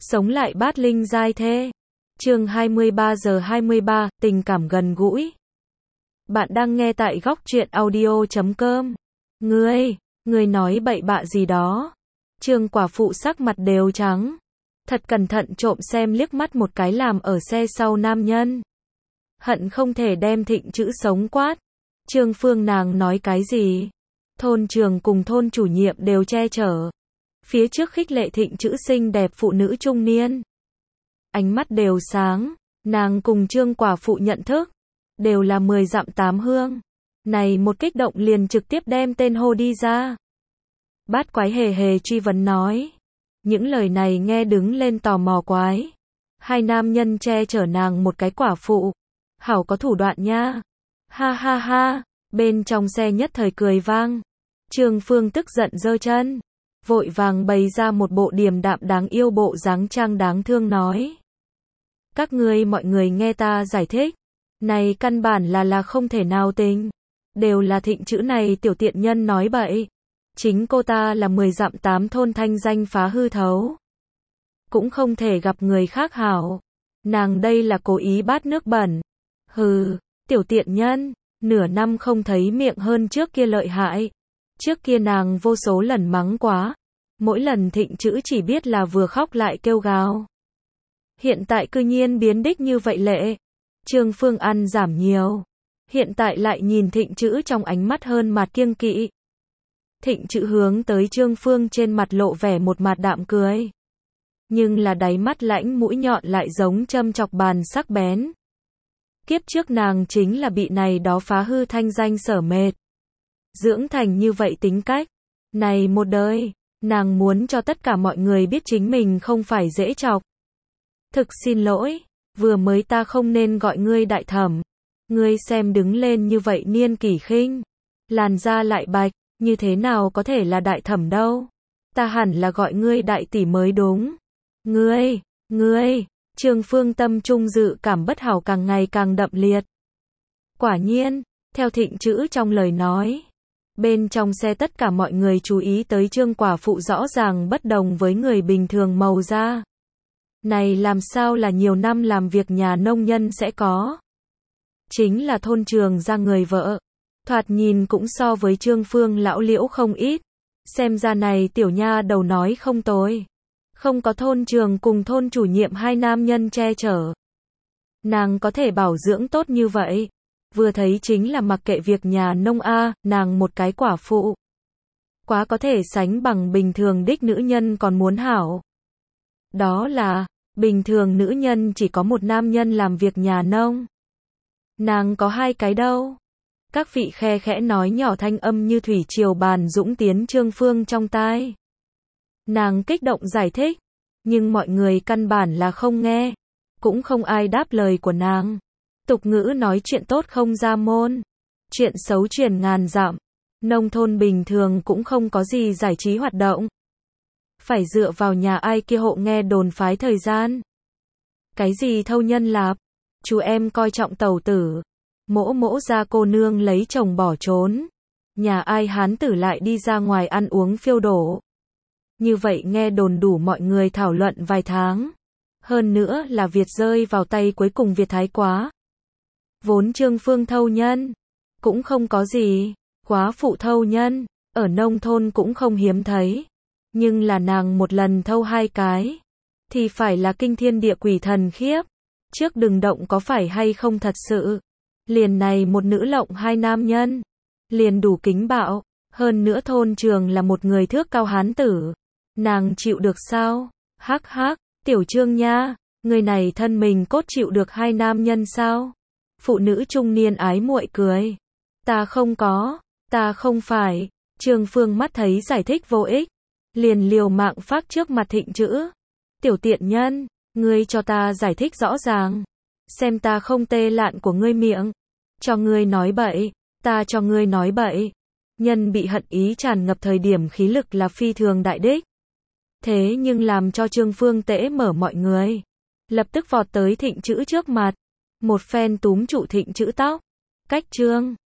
Sống lại bát linh giai thế. Chương 23 giờ 23, tình cảm gần gũi. Bạn đang nghe tại góc truyện audio.com. Ngươi nói bậy bạ gì đó. Trương quả phụ sắc mặt đều trắng. Thật cẩn thận trộm xem liếc mắt một cái làm ở xe sau nam nhân. Hận không thể đem Thịnh chữ sống quát. Trương Phương nàng nói cái gì? Thôn trường cùng thôn chủ nhiệm đều che chở. Phía trước khích lệ Thịnh chữ xinh đẹp phụ nữ trung niên. Ánh mắt đều sáng, nàng cùng Trương quả phụ nhận thức, đều là 10 dặm 8 hương. Này một kích động liền trực tiếp đem tên hô đi ra. Bát quái hề hề truy vấn nói. Những lời này nghe đứng lên tò mò quái. Hai nam nhân che chở nàng một cái quả phụ. Hảo có thủ đoạn nha. Ha ha ha, bên trong xe nhất thời cười vang. Trương Phương tức giận giơ chân. Vội vàng bày ra một bộ điềm đạm đáng yêu bộ dáng trang đáng thương nói. Các ngươi mọi người nghe ta giải thích. Này căn bản là không thể nào tính. Đều là Thịnh chữ này tiểu tiện nhân nói bậy. Chính cô ta là 10 dặm 8 thôn thanh danh phá hư thấu. Cũng không thể gặp người khác hảo. Nàng đây là cố ý bát nước bẩn. Hừ, tiểu tiện nhân, nửa năm không thấy miệng hơn trước kia lợi hại. Trước kia nàng vô số lần mắng quá. Mỗi lần Thịnh chữ chỉ biết là vừa khóc lại kêu gào. Hiện tại cư nhiên biến đích như vậy lệ. Trương Phương ăn giảm nhiều. Hiện tại lại nhìn Thịnh chữ trong ánh mắt hơn mặt kiêng kỵ. Thịnh chữ hướng tới Trương Phương trên mặt lộ vẻ một mặt đạm cười. Nhưng là đáy mắt lãnh mũi nhọn lại giống châm chọc bàn sắc bén. Kiếp trước nàng chính là bị này đó phá hư thanh danh sở mệt. Dưỡng thành như vậy tính cách. Này một đời, nàng muốn cho tất cả mọi người biết chính mình không phải dễ chọc. Thực xin lỗi, vừa mới ta không nên gọi ngươi đại thẩm. Ngươi xem đứng lên như vậy niên kỷ khinh. Làn da lại bạch, như thế nào có thể là đại thẩm đâu. Ta hẳn là gọi ngươi đại tỷ mới đúng. Ngươi, Trương Phương tâm trung dự cảm bất hảo càng ngày càng đậm liệt. Quả nhiên, theo Thịnh chữ trong lời nói. Bên trong xe tất cả mọi người chú ý tới Trương quả phụ rõ ràng bất đồng với người bình thường màu da. Này làm sao là nhiều năm làm việc nhà nông nhân sẽ có. Chính là thôn trường ra người vợ. Thoạt nhìn cũng so với Trương Phương lão liễu không ít. Xem ra này tiểu nha đầu nói không tồi. Không có thôn trường cùng thôn chủ nhiệm hai nam nhân che chở. Nàng có thể bảo dưỡng tốt như vậy. Vừa thấy chính là mặc kệ việc nhà nông nàng một cái quả phụ. Quá có thể sánh bằng bình thường đích nữ nhân còn muốn hảo. Đó là, bình thường nữ nhân chỉ có một nam nhân làm việc nhà nông. Nàng có hai cái đâu. Các vị khe khẽ nói nhỏ thanh âm như thủy triều bàn dũng tiến Trương Phương trong tai. Nàng kích động giải thích, nhưng mọi người căn bản là không nghe, cũng không ai đáp lời của nàng. Tục ngữ nói chuyện tốt không ra môn, chuyện xấu truyền ngàn dặm. Nông thôn bình thường cũng không có gì giải trí hoạt động. Phải dựa vào nhà ai kia hộ nghe đồn phái thời gian. Cái gì thâu nhân lạp, chú em coi trọng tẩu tử. Mỗ ra cô nương lấy chồng bỏ trốn. Nhà ai hán tử lại đi ra ngoài ăn uống phiêu đổ. Như vậy nghe đồn đủ mọi người thảo luận vài tháng. Hơn nữa là Việt rơi vào tay cuối cùng Việt thái quá. Vốn Trương Phương thâu nhân. Cũng không có gì. Quá phụ thâu nhân. Ở nông thôn cũng không hiếm thấy. Nhưng là nàng một lần thâu hai cái. Thì phải là kinh thiên địa quỷ thần khiếp. Trước đừng động có phải hay không thật sự. Liền này một nữ lộng hai nam nhân. Liền đủ kính bạo. Hơn nữa thôn trường là một người thước cao hán tử. Nàng chịu được sao? Hắc hắc, tiểu Trương nha. Người này thân mình cốt chịu được hai nam nhân sao? Phụ nữ trung niên ái muội cười. Ta không phải. Trương Phương mắt thấy giải thích vô ích. Liền liều mạng phát trước mặt Thịnh chữ. Tiểu tiện nhân, ngươi cho ta giải thích rõ ràng. Xem ta không tê lạn của ngươi miệng. Cho ngươi nói bậy, ta cho ngươi nói bậy. Nhân bị hận ý tràn ngập thời điểm khí lực là phi thường đại đích. Thế nhưng làm cho Trương Phương tễ mở mọi người. Lập tức vọt tới Thịnh chữ trước mặt. Một phen túm trụ Thịnh chữ tóc. Cách Trương